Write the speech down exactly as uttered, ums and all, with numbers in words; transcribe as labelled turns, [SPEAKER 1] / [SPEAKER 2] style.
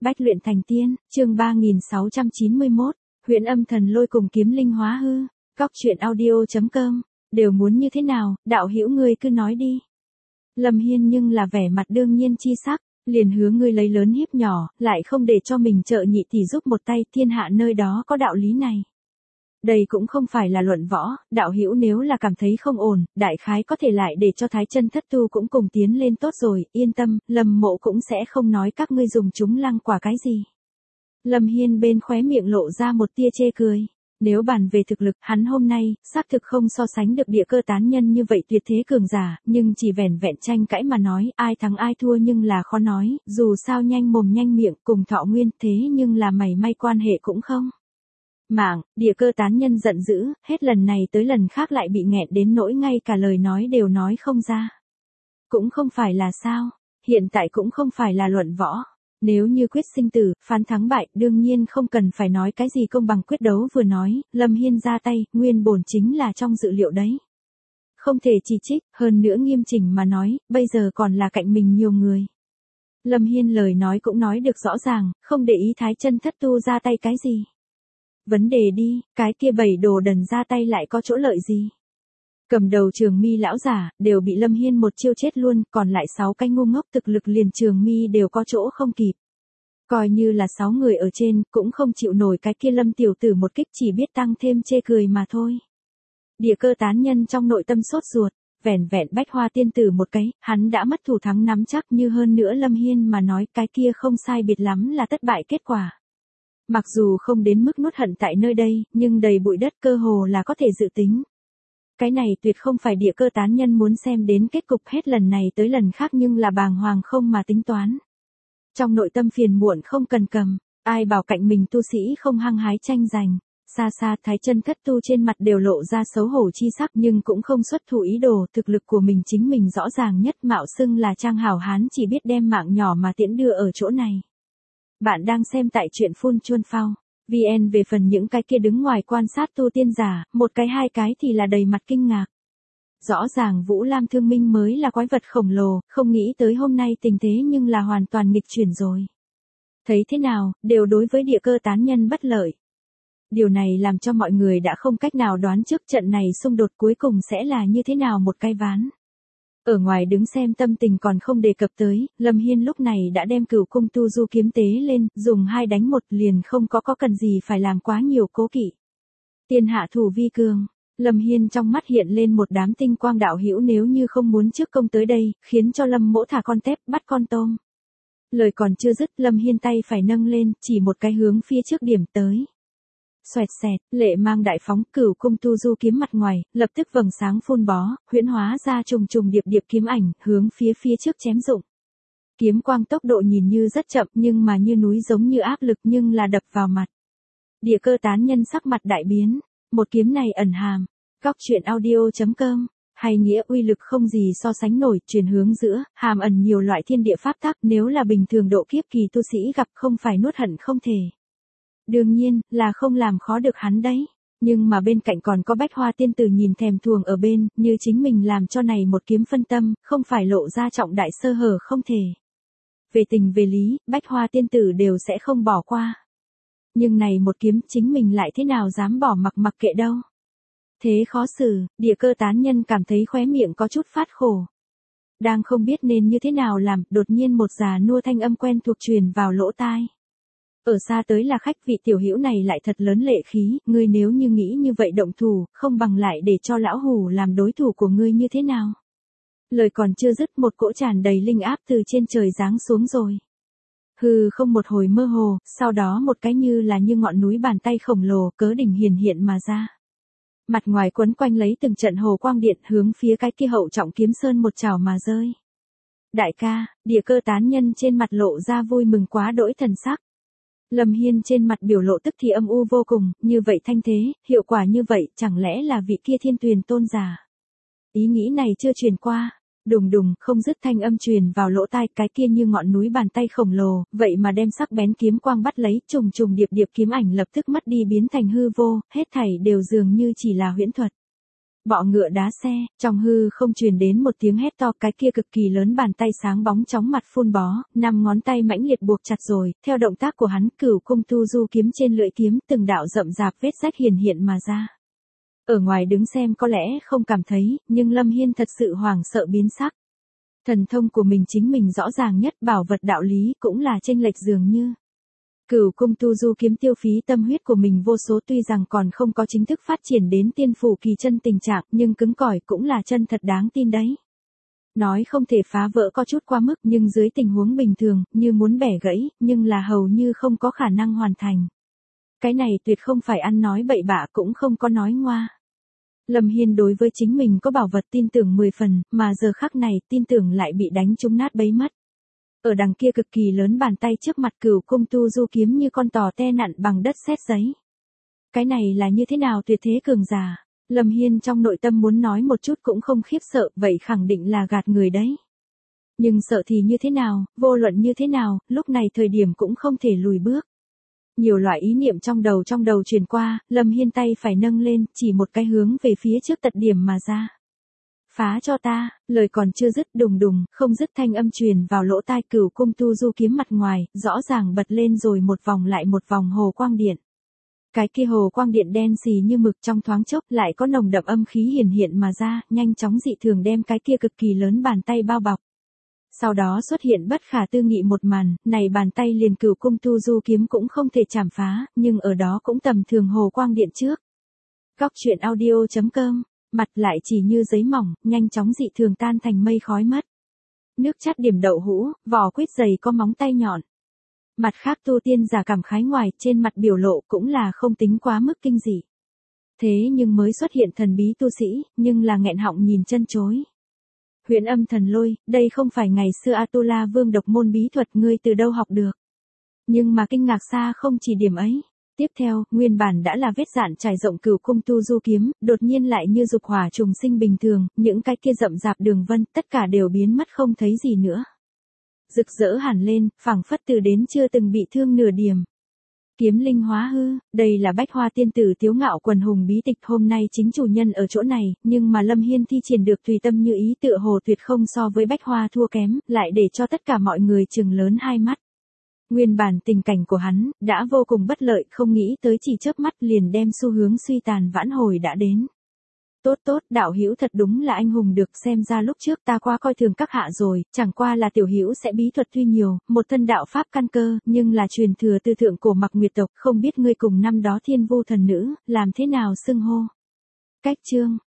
[SPEAKER 1] Bách luyện thành tiên, chương ba nghìn sáu trăm chín mươi mốt, Huyễn Âm Thần Lôi cùng Kiếm Linh hóa hư. Cóc truyện audio chấm com, đều muốn như thế nào, đạo hữu ngươi cứ nói đi. Lâm Hiên nhưng là vẻ mặt đương nhiên chi sắc, liền hứa ngươi lấy lớn hiếp nhỏ, lại không để cho mình trợ nhị tỷ giúp một tay, thiên hạ nơi đó có đạo lý này. Đây cũng không phải là luận võ, đạo hữu nếu là cảm thấy không ổn, đại khái có thể lại để cho Thái Chân Thất Tu cũng cùng tiến lên tốt rồi, yên tâm, Lâm Mộ cũng sẽ không nói các ngươi dùng chúng lăng quả cái gì. Lâm Hiên bên khóe miệng lộ ra một tia chê cười. Nếu bàn về thực lực, hắn hôm nay, xác thực không so sánh được địa cơ tán nhân như vậy tuyệt thế cường giả, nhưng chỉ vẻn vẹn tranh cãi mà nói, ai thắng ai thua nhưng là khó nói, dù sao nhanh mồm nhanh miệng, cùng thọ nguyên thế nhưng là mảy may quan hệ cũng không. Mạng, địa cơ tán nhân giận dữ, hết lần này tới lần khác lại bị nghẹn đến nỗi ngay cả lời nói đều nói không ra. Cũng không phải là sao, hiện tại cũng không phải là luận võ. Nếu như quyết sinh tử, phán thắng bại, đương nhiên không cần phải nói cái gì công bằng quyết đấu vừa nói, Lâm Hiên ra tay, nguyên bổn chính là trong dự liệu đấy. Không thể chỉ trích, hơn nữa nghiêm chỉnh mà nói, bây giờ còn là cạnh mình nhiều người. Lâm Hiên lời nói cũng nói được rõ ràng, không để ý Thái Chân Thất Tu ra tay cái gì. Vấn đề đi, cái kia bảy đồ đần ra tay lại có chỗ lợi gì? Cầm đầu Trường Mi lão giả, đều bị Lâm Hiên một chiêu chết luôn, còn lại sáu cái ngu ngốc thực lực liền Trường Mi đều có chỗ không kịp. Coi như là sáu người ở trên, cũng không chịu nổi cái kia Lâm tiểu tử một kích, chỉ biết tăng thêm chê cười mà thôi. Địa cơ tán nhân trong nội tâm sốt ruột, vẻn vẹn Bách Hoa tiên tử một cái, hắn đã mất thủ thắng nắm chắc, như hơn nữa Lâm Hiên mà nói cái kia không sai biệt lắm là thất bại kết quả. Mặc dù không đến mức nuốt hận tại nơi đây, nhưng đầy bụi đất cơ hồ là có thể dự tính. Cái này tuyệt không phải địa cơ tán nhân muốn xem đến kết cục, hết lần này tới lần khác nhưng là bàng hoàng không mà tính toán. Trong nội tâm phiền muộn không cần cầm, ai bảo cạnh mình tu sĩ không hăng hái tranh giành. Xa xa Thái Chân Thất Tu trên mặt đều lộ ra xấu hổ chi sắc, nhưng cũng không xuất thủ ý đồ, thực lực của mình chính mình rõ ràng nhất, mạo xưng là trang hảo hán chỉ biết đem mạng nhỏ mà tiễn đưa ở chỗ này. Bạn đang xem tại truyện Phun Chuôn Phao. vê en về phần những cái kia đứng ngoài quan sát tu tiên giả, một cái hai cái thì là đầy mặt kinh ngạc. Rõ ràng Vũ Lam Thương Minh mới là quái vật khổng lồ, không nghĩ tới hôm nay tình thế nhưng là hoàn toàn nghịch chuyển rồi. Thấy thế nào, đều đối với địa cơ tán nhân bất lợi. Điều này làm cho mọi người đã không cách nào đoán trước trận này xung đột cuối cùng sẽ là như thế nào một cái ván. Ở ngoài đứng xem tâm tình còn không đề cập tới, Lâm Hiên lúc này đã đem Cửu Cung Tu Du kiếm tế lên, dùng hai đánh một liền không có có cần gì phải làm quá nhiều cố kỵ. Tiên hạ thủ vi cường, Lâm Hiên trong mắt hiện lên một đám tinh quang, đạo hữu nếu như không muốn trước công tới đây, khiến cho Lâm Mỗ thả con tép bắt con tôm. Lời còn chưa dứt, Lâm Hiên tay phải nâng lên, chỉ một cái hướng phía trước điểm tới. Xoẹt xẹt, lệ mang đại phóng, Cửu Cung Tu Du kiếm mặt ngoài, lập tức vầng sáng phun bó, huyễn hóa ra trùng trùng điệp điệp kiếm ảnh, hướng phía phía trước chém dụng. Kiếm quang tốc độ nhìn như rất chậm nhưng mà như núi, giống như áp lực nhưng là đập vào mặt. Địa cơ tán nhân sắc mặt đại biến, một kiếm này ẩn hàm, cóc truyện audio chấm com, hay nghĩa uy lực không gì so sánh nổi, truyền hướng giữa, hàm ẩn nhiều loại thiên địa pháp tắc, nếu là bình thường độ kiếp kỳ tu sĩ gặp không phải nuốt hận không thể. Đương nhiên, là không làm khó được hắn đấy. Nhưng mà bên cạnh còn có Bách Hoa tiên tử nhìn thèm thuồng ở bên, như chính mình làm cho này một kiếm phân tâm, không phải lộ ra trọng đại sơ hở không thể. Về tình về lý, Bách Hoa tiên tử đều sẽ không bỏ qua. Nhưng này một kiếm chính mình lại thế nào dám bỏ mặc mặc kệ đâu. Thế khó xử, địa cơ tán nhân cảm thấy khóe miệng có chút phát khổ. Đang không biết nên như thế nào làm, đột nhiên một già nua thanh âm quen thuộc truyền vào lỗ tai. Ở xa tới là khách, vị tiểu hữu này lại thật lớn lệ khí, ngươi nếu như nghĩ như vậy động thủ, không bằng lại để cho lão hủ làm đối thủ của ngươi như thế nào. Lời còn chưa dứt, một cỗ tràn đầy linh áp từ trên trời giáng xuống rồi. Hừ, không một hồi mơ hồ, sau đó một cái như là như ngọn núi bàn tay khổng lồ cớ đỉnh hiển hiện mà ra. Mặt ngoài quấn quanh lấy từng trận hồ quang điện, hướng phía cái kia hậu trọng kiếm sơn một trảo mà rơi. Đại ca, địa cơ tán nhân trên mặt lộ ra vui mừng quá đỗi thần sắc. Lâm Hiên trên mặt biểu lộ tức thì âm u vô cùng, như vậy thanh thế, hiệu quả như vậy, chẳng lẽ là vị kia Thiên Tuyền tôn giả. Ý nghĩ này chưa truyền qua, đùng đùng, không dứt thanh âm truyền vào lỗ tai, cái kia như ngọn núi bàn tay khổng lồ, vậy mà đem sắc bén kiếm quang bắt lấy, trùng trùng điệp điệp kiếm ảnh lập tức mất đi biến thành hư vô, hết thảy đều dường như chỉ là huyễn thuật. Bọ ngựa đá xe, trong hư không truyền đến một tiếng hét to, cái kia cực kỳ lớn bàn tay sáng bóng chóng mặt phun bó, năm ngón tay mãnh liệt buộc chặt rồi, theo động tác của hắn, Cửu Cung Tu Du kiếm trên lưỡi kiếm, từng đạo rậm rạp vết rách hiển hiện mà ra. Ở ngoài đứng xem có lẽ không cảm thấy, nhưng Lâm Hiên thật sự hoảng sợ biến sắc. Thần thông của mình chính mình rõ ràng nhất, bảo vật đạo lý cũng là chênh lệch dường như. Cửu Cung Tu Du kiếm tiêu phí tâm huyết của mình vô số, tuy rằng còn không có chính thức phát triển đến tiên phủ kỳ chân tình trạng, nhưng cứng cỏi cũng là chân thật đáng tin đấy. Nói không thể phá vỡ có chút quá mức, nhưng dưới tình huống bình thường, như muốn bẻ gãy, nhưng là hầu như không có khả năng hoàn thành. Cái này tuyệt không phải ăn nói bậy bạ, cũng không có nói ngoa. Lâm Hiên đối với chính mình có bảo vật tin tưởng mười phần, mà giờ khắc này tin tưởng lại bị đánh trúng nát bấy mất. Ở đằng kia cực kỳ lớn bàn tay trước mặt, Cửu Cung Tu Du kiếm như con tò te nặn bằng đất sét giấy. Cái này là như thế nào tuyệt thế cường giả? Lâm Hiên trong nội tâm muốn nói một chút cũng không khiếp sợ, vậy khẳng định là gạt người đấy. Nhưng sợ thì như thế nào, vô luận như thế nào, lúc này thời điểm cũng không thể lùi bước. Nhiều loại ý niệm trong đầu trong đầu truyền qua, Lâm Hiên tay phải nâng lên, chỉ một cái hướng về phía trước tận điểm mà ra. Phá cho ta, lời còn chưa dứt, đùng đùng, không dứt thanh âm truyền vào lỗ tai, Cửu Cung Tu Du kiếm mặt ngoài, rõ ràng bật lên rồi một vòng lại một vòng hồ quang điện. Cái kia hồ quang điện đen xì như mực, trong thoáng chốc lại có nồng đậm âm khí hiển hiện mà ra, nhanh chóng dị thường đem cái kia cực kỳ lớn bàn tay bao bọc. Sau đó xuất hiện bất khả tư nghị một màn, này bàn tay liền Cửu Cung Tu Du kiếm cũng không thể chạm phá, nhưng ở đó cũng tầm thường hồ quang điện trước. Góc truyện audio chấm com, mặt lại chỉ như giấy mỏng, nhanh chóng dị thường tan thành mây khói mất. Nước chát điểm đậu hũ, vỏ quýt dày có móng tay nhọn. Mặt khác tu tiên giả cảm khái ngoài, trên mặt biểu lộ cũng là không tính quá mức kinh dị. Thế nhưng mới xuất hiện thần bí tu sĩ, nhưng là nghẹn họng nhìn chân chối. Huyễn Âm Thần Lôi, đây không phải ngày xưa Atula Vương độc môn bí thuật, ngươi từ đâu học được? Nhưng mà kinh ngạc xa không chỉ điểm ấy. Tiếp theo, nguyên bản đã là vết dạn trải rộng Cửu Cung Tu Du kiếm, đột nhiên lại như dục hỏa trùng sinh bình thường, những cái kia rậm rạp đường vân, tất cả đều biến mất không thấy gì nữa. Rực rỡ hẳn lên, phảng phất từ đến chưa từng bị thương nửa điểm. Kiếm linh hóa hư, đây là Bách Hoa tiên tử Tiếu Ngạo quần hùng bí tịch, hôm nay chính chủ nhân ở chỗ này, nhưng mà Lâm Hiên thi triển được tùy tâm như ý, tựa hồ tuyệt không so với Bách Hoa thua kém, lại để cho tất cả mọi người trừng lớn hai mắt. Nguyên bản tình cảnh của hắn, đã vô cùng bất lợi, không nghĩ tới chỉ chớp mắt liền đem xu hướng suy tàn vãn hồi đã đến. Tốt tốt, đạo hữu thật đúng là anh hùng được, xem ra lúc trước ta quá coi thường các hạ rồi, chẳng qua là tiểu hữu sẽ bí thuật tuy nhiều, một thân đạo pháp căn cơ, nhưng là truyền thừa từ thượng cổ Mặc Nguyệt tộc, không biết ngươi cùng năm đó Thiên Vu thần nữ, làm thế nào xưng hô. Cách chương.